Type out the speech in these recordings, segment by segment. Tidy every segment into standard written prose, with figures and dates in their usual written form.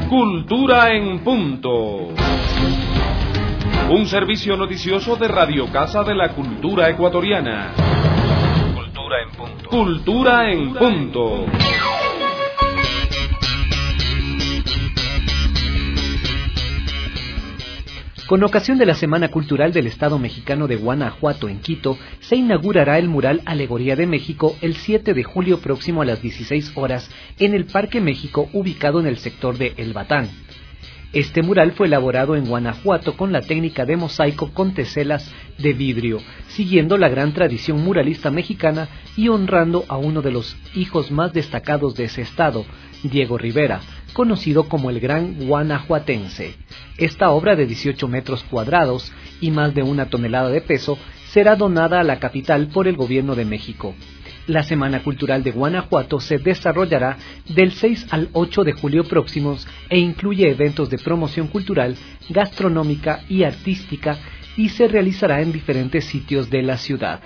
Cultura en Punto. Un servicio noticioso de Radio Casa de la Cultura Ecuatoriana. Cultura en Punto. Cultura en Punto. Con ocasión de la Semana Cultural del Estado Mexicano de Guanajuato en Quito, se inaugurará el mural Alegoría de México el 7 de julio próximo a las 16 horas en el Parque México, ubicado en el sector de El Batán. Este mural fue elaborado en Guanajuato con la técnica de mosaico con teselas de vidrio, siguiendo la gran tradición muralista mexicana y honrando a uno de los hijos más destacados de ese estado, Diego Rivera, conocido como el Gran Guanajuatense. Esta obra de 18 metros cuadrados y más de 1 tonelada de peso será donada a la capital por el Gobierno de México. La Semana Cultural de Guanajuato se desarrollará del 6 al 8 de julio próximos e incluye eventos de promoción cultural, gastronómica y artística y se realizará en diferentes sitios de la ciudad.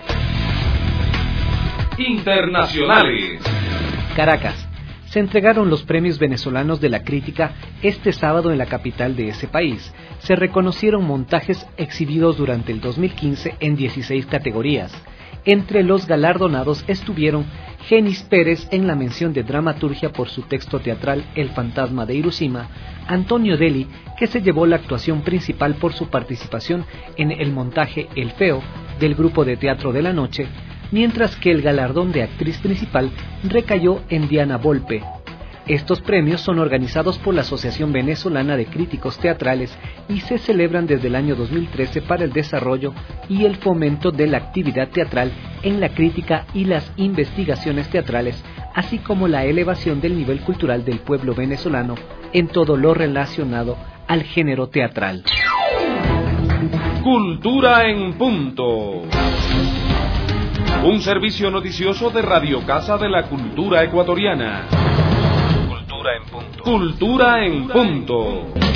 Internacionales. Caracas. Se entregaron los premios venezolanos de la crítica este sábado en la capital de ese país. Se reconocieron montajes exhibidos durante el 2015 en 16 categorías. Entre los galardonados estuvieron Genis Pérez en la mención de dramaturgia por su texto teatral El fantasma de Hiroshima, Antonio Deli, que se llevó la actuación principal por su participación en el montaje El Feo del grupo de teatro de la noche, mientras que el galardón de actriz principal recayó en Diana Volpe. Estos premios son organizados por la Asociación Venezolana de Críticos Teatrales y se celebran desde el año 2013 para el desarrollo y el fomento de la actividad teatral en la crítica y las investigaciones teatrales, así como la elevación del nivel cultural del pueblo venezolano en todo lo relacionado al género teatral. Cultura en Punto. Un servicio noticioso de Radio Casa de la Cultura Ecuatoriana. Cultura en Punto. Cultura en Punto.